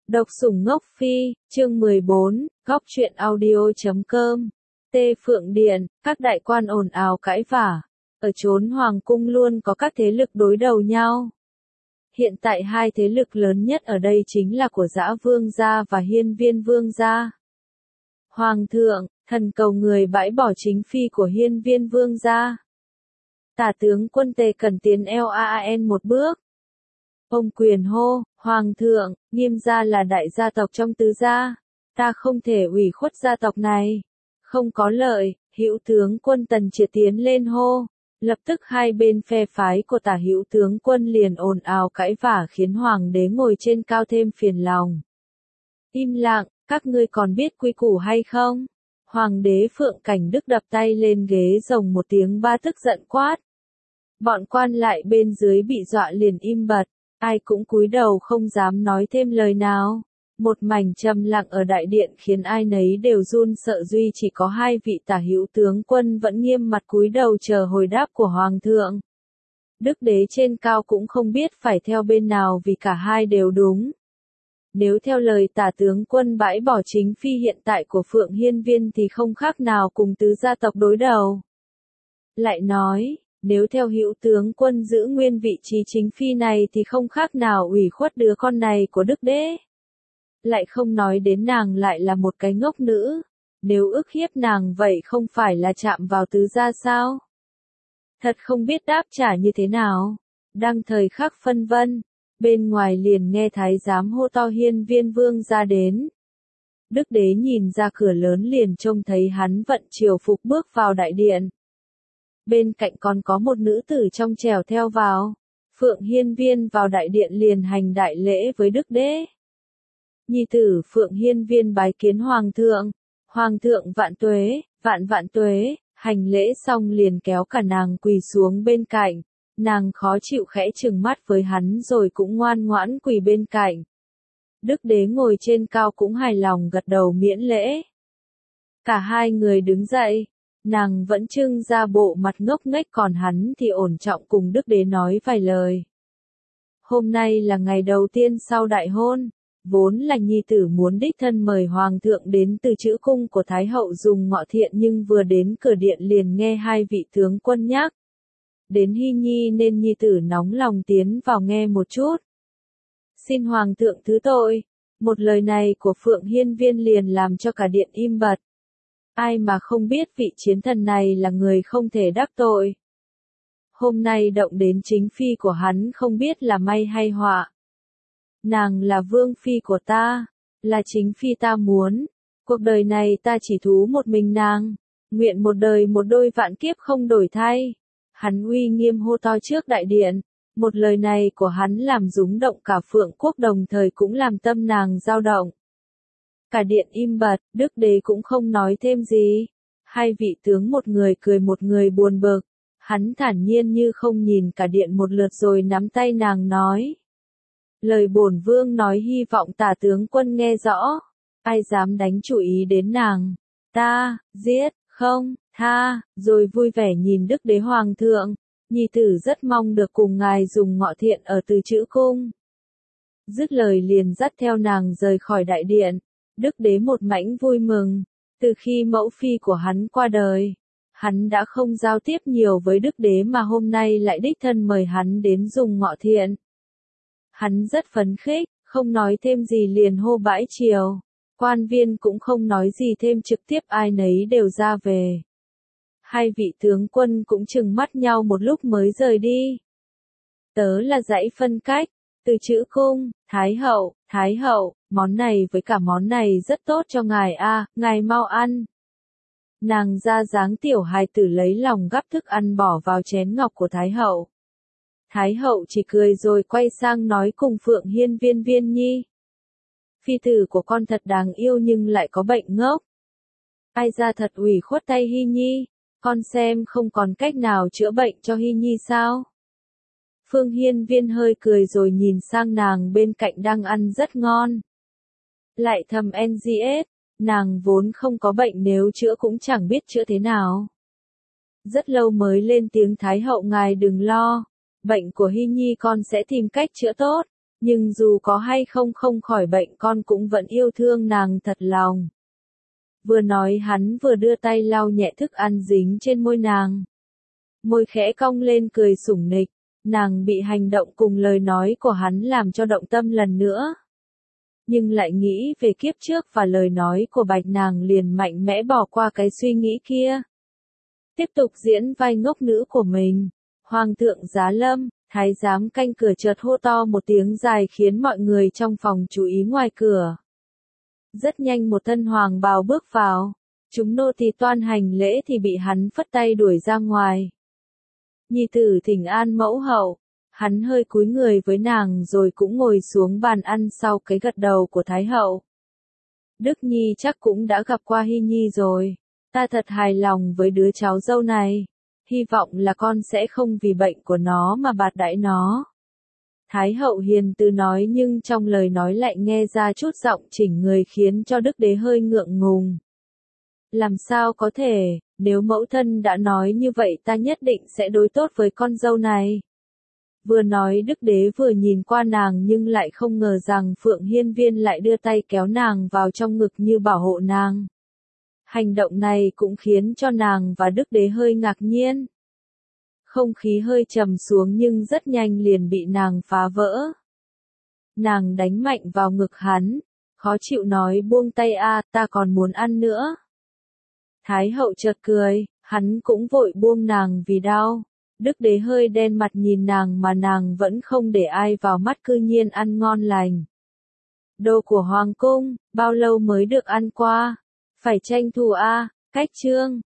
Độc sủng ngốc phi, chương 14, góc truyện audio.com. Tê Phượng Điện, các đại quan ồn ào cãi vã. Ở chốn hoàng cung luôn có các thế lực đối đầu nhau. Hiện tại hai thế lực lớn nhất ở đây chính là của Dã Vương gia và Hiên Viên Vương gia. Hoàng thượng, thần cầu người bãi bỏ chính phi của Hiên Viên Vương gia. Tả tướng quân Tề cần tiến LAAN một bước. Ông quyền hô, Hoàng thượng, Nghiêm gia là đại gia tộc trong tứ gia. Ta không thể ủy khuất gia tộc này. Không có lợi, Hữu tướng quân Tần Triệt tiến lên hô. Lập tức hai bên phe phái của Tả Hữu tướng quân liền ồn ào cãi vã khiến hoàng đế ngồi trên cao thêm phiền lòng. Im lặng, các ngươi còn biết quy củ hay không? Hoàng đế Phượng Cảnh Đức đập tay lên ghế rồng một tiếng ba tức giận quát. Bọn quan lại bên dưới bị dọa liền im bặt, ai cũng cúi đầu không dám nói thêm lời nào. Một mảnh trầm lặng ở đại điện khiến ai nấy đều run sợ, duy chỉ có hai vị Tả Hữu tướng quân vẫn nghiêm mặt cúi đầu chờ hồi đáp của hoàng thượng. Đức đế trên cao cũng không biết phải theo bên nào vì cả hai đều đúng. Nếu theo lời Tả tướng quân bãi bỏ chính phi hiện tại của Phượng Hiên Viên thì không khác nào cùng tứ gia tộc đối đầu. Lại nói, nếu theo Hữu tướng quân giữ nguyên vị trí chính phi này thì không khác nào ủy khuất đứa con này của Đức đế. Lại không nói đến nàng lại là một cái ngốc nữ. Nếu ức hiếp nàng vậy không phải là chạm vào tứ gia sao? Thật không biết đáp trả như thế nào. Đang thời khắc phân vân, bên ngoài liền nghe thái giám hô to Hiên Viên Vương ra đến. Đức đế nhìn ra cửa lớn liền trông thấy hắn vận triều phục bước vào đại điện. Bên cạnh còn có một nữ tử trong trèo theo vào. Phượng Hiên Viên vào đại điện liền hành đại lễ với Đức đế. Nhi tử Phượng Hiên Viên bái kiến hoàng thượng. Hoàng thượng vạn tuế, vạn tuế. Hành lễ xong liền kéo cả nàng quỳ xuống bên cạnh. Nàng khó chịu khẽ trừng mắt với hắn rồi cũng ngoan ngoãn quỳ bên cạnh. Đức đế ngồi trên cao cũng hài lòng gật đầu miễn lễ. Cả hai người đứng dậy. Nàng vẫn trưng ra bộ mặt ngốc nghếch, còn hắn thì ổn trọng cùng Đức đế nói vài lời. Hôm nay là ngày đầu tiên sau đại hôn. Vốn là nhi tử muốn đích thân mời hoàng thượng đến từ trữ cung của Thái hậu dùng ngọ thiện, nhưng vừa đến cửa điện liền nghe hai vị tướng quân nhắc đến Hy Nhi nên nhi tử nóng lòng tiến vào nghe một chút. Xin hoàng thượng thứ tội. Một lời này của Phượng Hiên Viên liền làm cho cả điện im bặt. Ai mà không biết vị chiến thần này là người không thể đắc tội. Hôm nay động đến chính phi của hắn không biết là may hay họa. Nàng là vương phi của ta, là chính phi ta muốn. Cuộc đời này ta chỉ thú một mình nàng, nguyện một đời một đôi vạn kiếp không đổi thay. Hắn uy nghiêm hô to trước đại điện. Một lời này của hắn làm rúng động cả Phượng quốc, đồng thời cũng làm tâm nàng dao động. Cả điện im bặt, Đức đế cũng không nói thêm gì. Hai vị tướng một người cười một người buồn bực. Hắn thản nhiên như không nhìn cả điện một lượt rồi nắm tay nàng nói. Lời bổn vương nói hy vọng Tả tướng quân nghe rõ. Ai dám đánh chú ý đến nàng, ta giết, không tha. Rồi vui vẻ nhìn Đức đế hoàng thượng. Nhi tử rất mong được cùng ngài dùng ngọ thiện ở từ trữ cung. Dứt lời liền dắt theo nàng rời khỏi đại điện. Đức đế một mảnh vui mừng. Từ khi mẫu phi của hắn qua đời, hắn đã không giao tiếp nhiều với Đức đế mà hôm nay lại đích thân mời hắn đến dùng ngọ thiện. Hắn rất phấn khích, không nói thêm gì liền hô bãi triều. Quan viên cũng không nói gì thêm, trực tiếp ai nấy đều ra về. Hai vị tướng quân cũng trừng mắt nhau một lúc mới rời đi. Tớ là dãy phân cách, từ trữ cung, Thái hậu, món này với cả món này rất tốt cho ngài a, ngài mau ăn. Nàng ra dáng tiểu hài tử lấy lòng gắp thức ăn bỏ vào chén ngọc của Thái hậu. Thái hậu chỉ cười rồi quay sang nói cùng Phượng Hiên Viên Viên Nhi. Phi tử của con thật đáng yêu nhưng lại có bệnh ngốc. Ai ra thật ủy khuất tay Hy Nhi, con xem không còn cách nào chữa bệnh cho Hy Nhi sao? Phương Hiên Viên hơi cười rồi nhìn sang nàng bên cạnh đang ăn rất ngon. Lại thầm NGS, nàng vốn không có bệnh, nếu chữa cũng chẳng biết chữa thế nào. Rất lâu mới lên tiếng Thái hậu ngài đừng lo. Bệnh của Hy Nhi con sẽ tìm cách chữa tốt. Nhưng dù có hay không không khỏi bệnh con cũng vẫn yêu thương nàng thật lòng. Vừa nói hắn vừa đưa tay lau nhẹ thức ăn dính trên môi nàng. Môi khẽ cong lên cười sủng nịch, nàng bị hành động cùng lời nói của hắn làm cho động tâm lần nữa. Nhưng lại nghĩ về kiếp trước và lời nói của Bạch, nàng liền mạnh mẽ bỏ qua cái suy nghĩ kia. Tiếp tục diễn vai ngốc nữ của mình. Hoàng thượng giá lâm, thái giám canh cửa chợt hô to một tiếng dài khiến mọi người trong phòng chú ý ngoài cửa. Rất nhanh một thân hoàng bào bước vào. Chúng nô tỳ toan hành lễ thì bị hắn phất tay đuổi ra ngoài. Nhi tử thỉnh an mẫu hậu. Hắn hơi cúi người với nàng rồi cũng ngồi xuống bàn ăn sau cái gật đầu của Thái hậu. Đức Nhi chắc cũng đã gặp qua Hy Nhi rồi. Ta thật hài lòng với đứa cháu dâu này. Hy vọng là con sẽ không vì bệnh của nó mà bạt đãi nó. Thái hậu hiền từ nói nhưng trong lời nói lại nghe ra chút giọng chỉnh người khiến cho Đức Đế hơi ngượng ngùng. Làm sao có thể, nếu mẫu thân đã nói như vậy ta nhất định sẽ đối tốt với con dâu này. Vừa nói Đức Đế vừa nhìn qua nàng nhưng lại không ngờ rằng Phượng Hiên Viên lại đưa tay kéo nàng vào trong ngực như bảo hộ nàng. Hành động này cũng khiến cho nàng và Đức Đế hơi ngạc nhiên. Không khí hơi trầm xuống nhưng rất nhanh liền bị nàng phá vỡ. Nàng đánh mạnh vào ngực hắn, khó chịu nói buông tay a, ta còn muốn ăn nữa. Thái hậu chợt cười, hắn cũng vội buông nàng vì đau. Đức Đế hơi đen mặt nhìn nàng mà nàng vẫn không để ai vào mắt, cư nhiên ăn ngon lành. Đồ của hoàng cung, bao lâu mới được ăn qua? Phải tranh thủ a, cách chương.